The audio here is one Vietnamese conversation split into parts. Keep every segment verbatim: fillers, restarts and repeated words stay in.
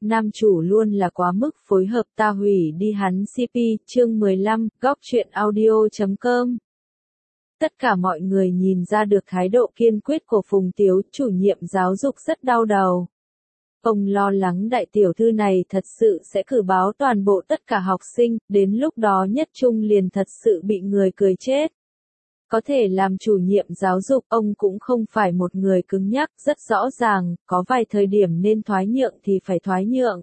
nam chủ luôn là quá mức phối hợp ta hủy đi hắn xê pê, chương mười lăm, góc truyện audio chấm com. Tất cả mọi người nhìn ra được thái độ kiên quyết của Phùng Tiếu, chủ nhiệm giáo dục rất đau đầu. Ông lo lắng đại tiểu thư này thật sự sẽ cử báo toàn bộ tất cả học sinh, đến lúc đó Nhất Trung liền thật sự bị người cười chết. Có thể làm chủ nhiệm giáo dục, ông cũng không phải một người cứng nhắc, rất rõ ràng, có vài thời điểm nên thoái nhượng thì phải thoái nhượng.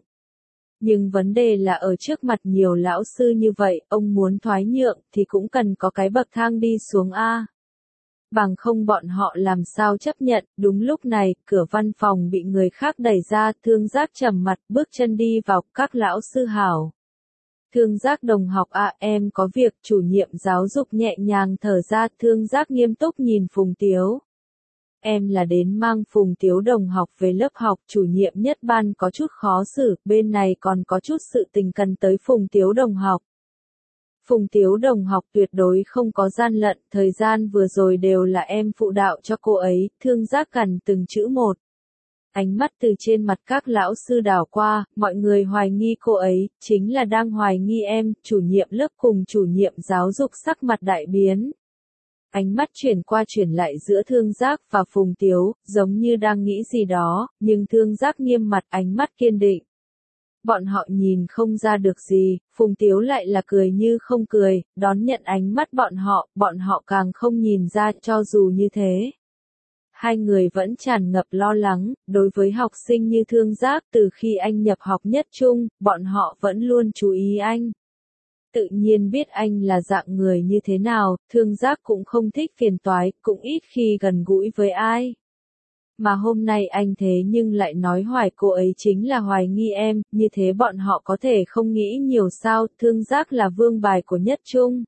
Nhưng vấn đề là ở trước mặt nhiều lão sư như vậy, ông muốn thoái nhượng thì cũng cần có cái bậc thang đi xuống A. Bằng không bọn họ làm sao chấp nhận. Đúng lúc này, cửa văn phòng bị người khác đẩy ra, Thương Giác trầm mặt bước chân đi vào, các lão sư hảo. Thương Giác đồng học à, em có việc, chủ nhiệm giáo dục nhẹ nhàng thở ra, Thương Giác nghiêm túc nhìn Phùng Tiếu. Em là đến mang Phùng Tiếu đồng học về lớp học, chủ nhiệm nhất ban có chút khó xử, bên này còn có chút sự tình cần tới Phùng Tiếu đồng học. Phùng Tiếu đồng học tuyệt đối không có gian lận, thời gian vừa rồi đều là em phụ đạo cho cô ấy, Thương Giác gần từng chữ một. Ánh mắt từ trên mặt các lão sư đảo qua, mọi người hoài nghi cô ấy, chính là đang hoài nghi em, chủ nhiệm lớp cùng chủ nhiệm giáo dục sắc mặt đại biến. Ánh mắt chuyển qua chuyển lại giữa Thương Giác và Phùng Tiếu, giống như đang nghĩ gì đó, nhưng Thương Giác nghiêm mặt, ánh mắt kiên định. Bọn họ nhìn không ra được gì, Phùng Tiếu lại là cười như không cười, đón nhận ánh mắt bọn họ, bọn họ càng không nhìn ra, cho dù như thế. Hai người vẫn tràn ngập lo lắng, đối với học sinh như Thương Giác, từ khi anh nhập học Nhất Trung, bọn họ vẫn luôn chú ý anh. Tự nhiên biết anh là dạng người như thế nào, Thương Giác cũng không thích phiền toái, cũng ít khi gần gũi với ai. Mà hôm nay anh thế nhưng lại nói hoài cô ấy chính là hoài nghi em, như thế bọn họ có thể không nghĩ nhiều sao, Thương Giác là vương bài của Nhất Trung.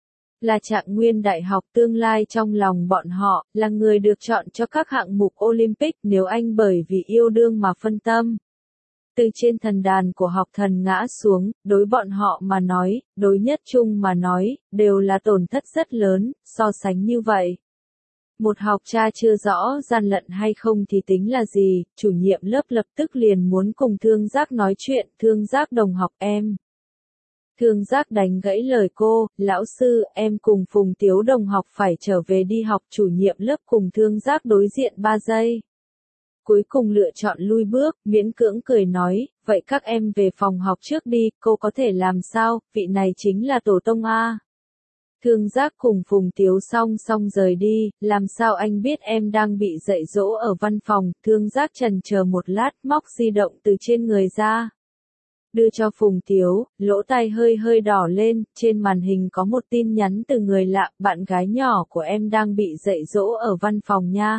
Là trạng nguyên đại học tương lai trong lòng bọn họ, là người được chọn cho các hạng mục Olympic nếu anh bởi vì yêu đương mà phân tâm. Từ trên thần đàn của học thần ngã xuống, đối bọn họ mà nói, đối Nhất Trung mà nói, đều là tổn thất rất lớn, so sánh như vậy. Một học cha chưa rõ gian lận hay không thì tính là gì, chủ nhiệm lớp lập tức liền muốn cùng Thương Giác nói chuyện, Thương Giác đồng học em. Thương Giác đánh gãy lời cô, lão sư, em cùng Phùng Tiếu đồng học phải trở về đi học, chủ nhiệm lớp cùng Thương Giác đối diện ba giây. Cuối cùng lựa chọn lui bước, miễn cưỡng cười nói, vậy các em về phòng học trước đi, cô có thể làm sao, vị này chính là tổ tông A. Thương Giác cùng Phùng Tiếu song song rời đi, làm sao anh biết em đang bị dạy dỗ ở văn phòng, Thương Giác chần chờ một lát, móc di động từ trên người ra. Đưa cho Phùng Tiếu, lỗ tai hơi hơi đỏ lên, trên màn hình có một tin nhắn từ người lạ, bạn gái nhỏ của em đang bị dạy dỗ ở văn phòng nha.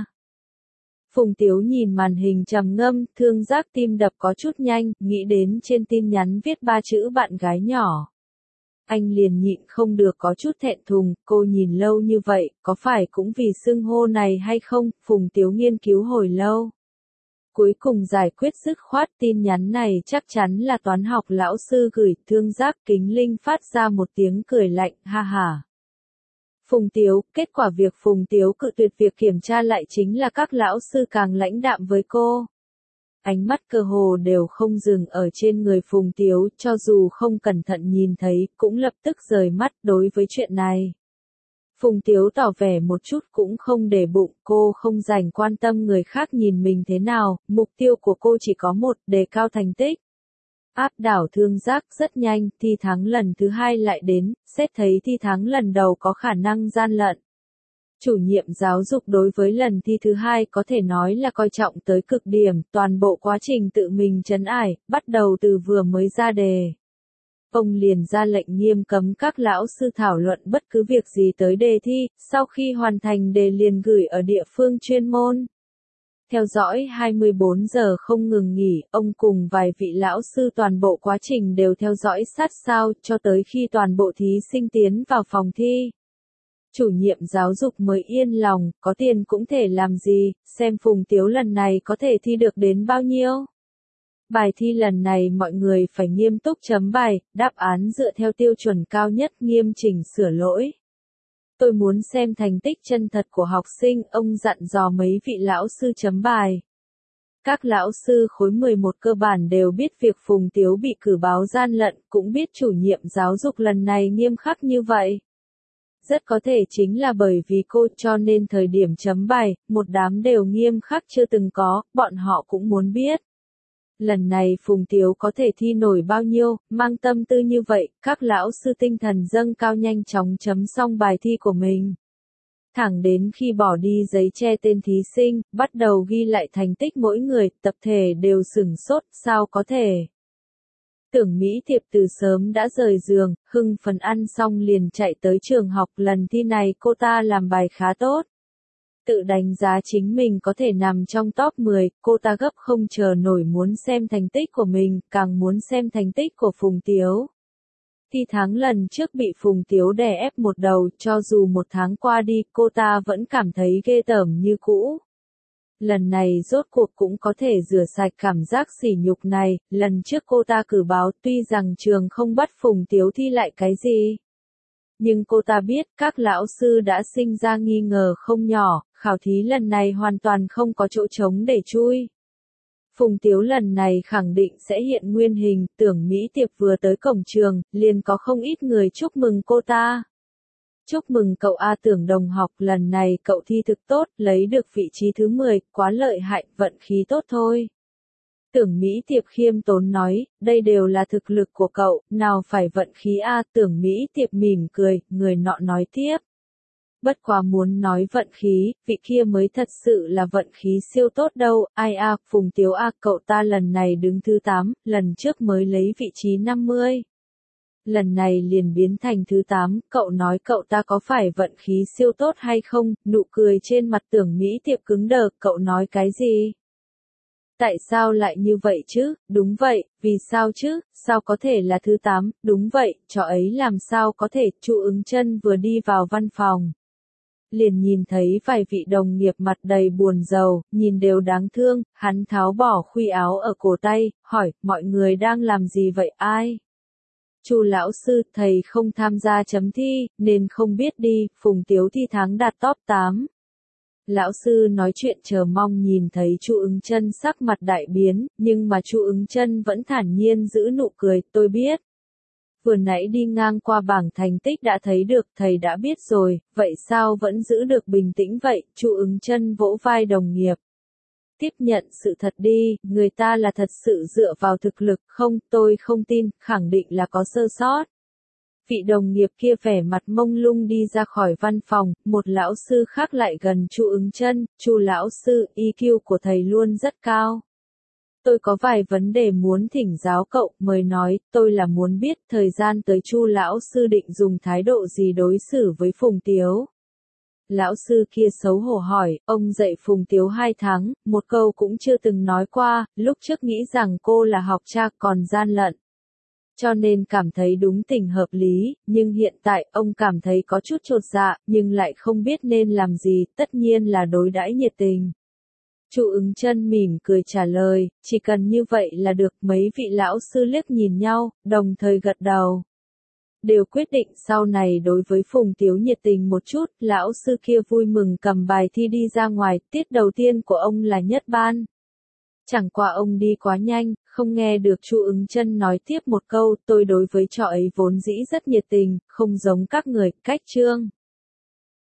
Phùng Tiếu nhìn màn hình trầm ngâm, Thương Giác tim đập có chút nhanh, nghĩ đến trên tin nhắn viết ba chữ bạn gái nhỏ. Anh liền nhịn không được có chút thẹn thùng, cô nhìn lâu như vậy, có phải cũng vì xưng hô này hay không, Phùng Tiếu nghiên cứu hồi lâu. Cuối cùng giải quyết dứt khoát tin nhắn này chắc chắn là toán học lão sư gửi, Thương Giác kính linh phát ra một tiếng cười lạnh, ha ha. Phùng Tiếu, kết quả việc Phùng Tiếu cự tuyệt việc kiểm tra lại chính là các lão sư càng lãnh đạm với cô. Ánh mắt cơ hồ đều không dừng ở trên người Phùng Tiếu, cho dù không cẩn thận nhìn thấy, cũng lập tức rời mắt đối với chuyện này. Phùng Tiếu tỏ vẻ một chút cũng không để bụng, cô không dành quan tâm người khác nhìn mình thế nào, mục tiêu của cô chỉ có một, đề cao thành tích. Áp đảo Thương Giác rất nhanh, thi thắng lần thứ hai lại đến, xét thấy thi thắng lần đầu có khả năng gian lận. Chủ nhiệm giáo dục đối với lần thi thứ hai có thể nói là coi trọng tới cực điểm, toàn bộ quá trình tự mình trấn ải, bắt đầu từ vừa mới ra đề. Ông liền ra lệnh nghiêm cấm các lão sư thảo luận bất cứ việc gì tới đề thi, sau khi hoàn thành đề liền gửi ở địa phương chuyên môn. Theo dõi hai mươi bốn giờ không ngừng nghỉ, ông cùng vài vị lão sư toàn bộ quá trình đều theo dõi sát sao, cho tới khi toàn bộ thí sinh tiến vào phòng thi. Chủ nhiệm giáo dục mới yên lòng, có tiền cũng thể làm gì, xem Phùng Tiếu lần này có thể thi được đến bao nhiêu. Bài thi lần này mọi người phải nghiêm túc chấm bài, đáp án dựa theo tiêu chuẩn cao nhất, nghiêm chỉnh sửa lỗi. Tôi muốn xem thành tích chân thật của học sinh, ông dặn dò mấy vị lão sư chấm bài. Các lão sư khối mười một cơ bản đều biết việc Phùng Tiếu bị cử báo gian lận, cũng biết chủ nhiệm giáo dục lần này nghiêm khắc như vậy. Rất có thể chính là bởi vì cô cho nên thời điểm chấm bài, một đám đều nghiêm khắc chưa từng có, bọn họ cũng muốn biết. Lần này Phùng Tiếu có thể thi nổi bao nhiêu, mang tâm tư như vậy, các lão sư tinh thần dâng cao nhanh chóng chấm xong bài thi của mình. Thẳng đến khi bỏ đi giấy che tên thí sinh, bắt đầu ghi lại thành tích mỗi người, tập thể đều sửng sốt, sao có thể. Tưởng Mỹ Thiệp từ sớm đã rời giường, hưng phấn ăn xong liền chạy tới trường học, lần thi này cô ta làm bài khá tốt. Tự đánh giá chính mình có thể nằm trong top mười, cô ta gấp không chờ nổi muốn xem thành tích của mình, càng muốn xem thành tích của Phùng Tiếu. Thi tháng lần trước bị Phùng Tiếu đè ép một đầu, cho dù một tháng qua đi, cô ta vẫn cảm thấy ghê tởm như cũ. Lần này rốt cuộc cũng có thể rửa sạch cảm giác sỉ nhục này, lần trước cô ta cử báo tuy rằng trường không bắt Phùng Tiếu thi lại cái gì. Nhưng cô ta biết các lão sư đã sinh ra nghi ngờ không nhỏ, khảo thí lần này hoàn toàn không có chỗ trống để chui. Phùng Tiếu lần này khẳng định sẽ hiện nguyên hình, Tưởng Mỹ Tiệp vừa tới cổng trường, liền có không ít người chúc mừng cô ta. Chúc mừng cậu A Tưởng đồng học, lần này cậu thi thực tốt, lấy được vị trí thứ mười, quá lợi hại, vận khí tốt thôi. Tưởng Mỹ Tiệp khiêm tốn nói, đây đều là thực lực của cậu, nào phải vận khí A. Tưởng Mỹ Tiệp mỉm cười, người nọ nói tiếp. Bất quá muốn nói vận khí, vị kia mới thật sự là vận khí siêu tốt đâu, ai a, Phùng Tiếu A, cậu ta lần này đứng thứ tám, lần trước mới lấy vị trí năm mươi. Lần này liền biến thành thứ tám, cậu nói cậu ta có phải vận khí siêu tốt hay không, nụ cười trên mặt Tưởng Mỹ Tiệp cứng đờ, cậu nói cái gì? Tại sao lại như vậy chứ, đúng vậy, vì sao chứ, sao có thể là thứ tám, đúng vậy, trò ấy làm sao có thể, Chu Ứng Chân vừa đi vào văn phòng. Liền nhìn thấy vài vị đồng nghiệp mặt đầy buồn rầu, nhìn đều đáng thương, hắn tháo bỏ khuy áo ở cổ tay, hỏi, mọi người đang làm gì vậy ai? Chu lão sư, thầy không tham gia chấm thi, nên không biết đi, Phùng Tiếu thi tháng đạt top tám. Lão sư nói chuyện chờ mong nhìn thấy Chu Ứng Chân sắc mặt đại biến, nhưng mà Chu Ứng Chân vẫn thản nhiên giữ nụ cười, tôi biết. Vừa nãy đi ngang qua bảng thành tích đã thấy được, thầy đã biết rồi, vậy sao vẫn giữ được bình tĩnh vậy, Chu Ứng Chân vỗ vai đồng nghiệp. Tiếp nhận sự thật đi, người ta là thật sự dựa vào thực lực, không, tôi không tin, khẳng định là có sơ sót. Vị đồng nghiệp kia vẻ mặt mông lung đi ra khỏi văn phòng, một lão sư khác lại gần Chu Ứng Chân, Chu lão sư, i kiu của thầy luôn rất cao. Tôi có vài vấn đề muốn thỉnh giáo cậu, mời nói, tôi là muốn biết thời gian tới Chu lão sư định dùng thái độ gì đối xử với Phùng Tiếu. Lão sư kia xấu hổ hỏi, ông dạy Phùng Tiếu hai tháng, một câu cũng chưa từng nói qua, lúc trước nghĩ rằng cô là học trò còn gian lận. Cho nên cảm thấy đúng tình hợp lý, nhưng hiện tại ông cảm thấy có chút chột dạ, nhưng lại không biết nên làm gì, tất nhiên là đối đãi nhiệt tình. Chu Ứng Chân mỉm cười trả lời, chỉ cần như vậy là được, mấy vị lão sư liếc nhìn nhau, đồng thời gật đầu. Đều quyết định sau này đối với Phùng Tiếu nhiệt tình một chút, lão sư kia vui mừng cầm bài thi đi ra ngoài, tiết đầu tiên của ông là nhất ban. Chẳng qua ông đi quá nhanh, không nghe được Chu Ứng Chân nói tiếp một câu, tôi đối với trò ấy vốn dĩ rất nhiệt tình, không giống các người, cách chương.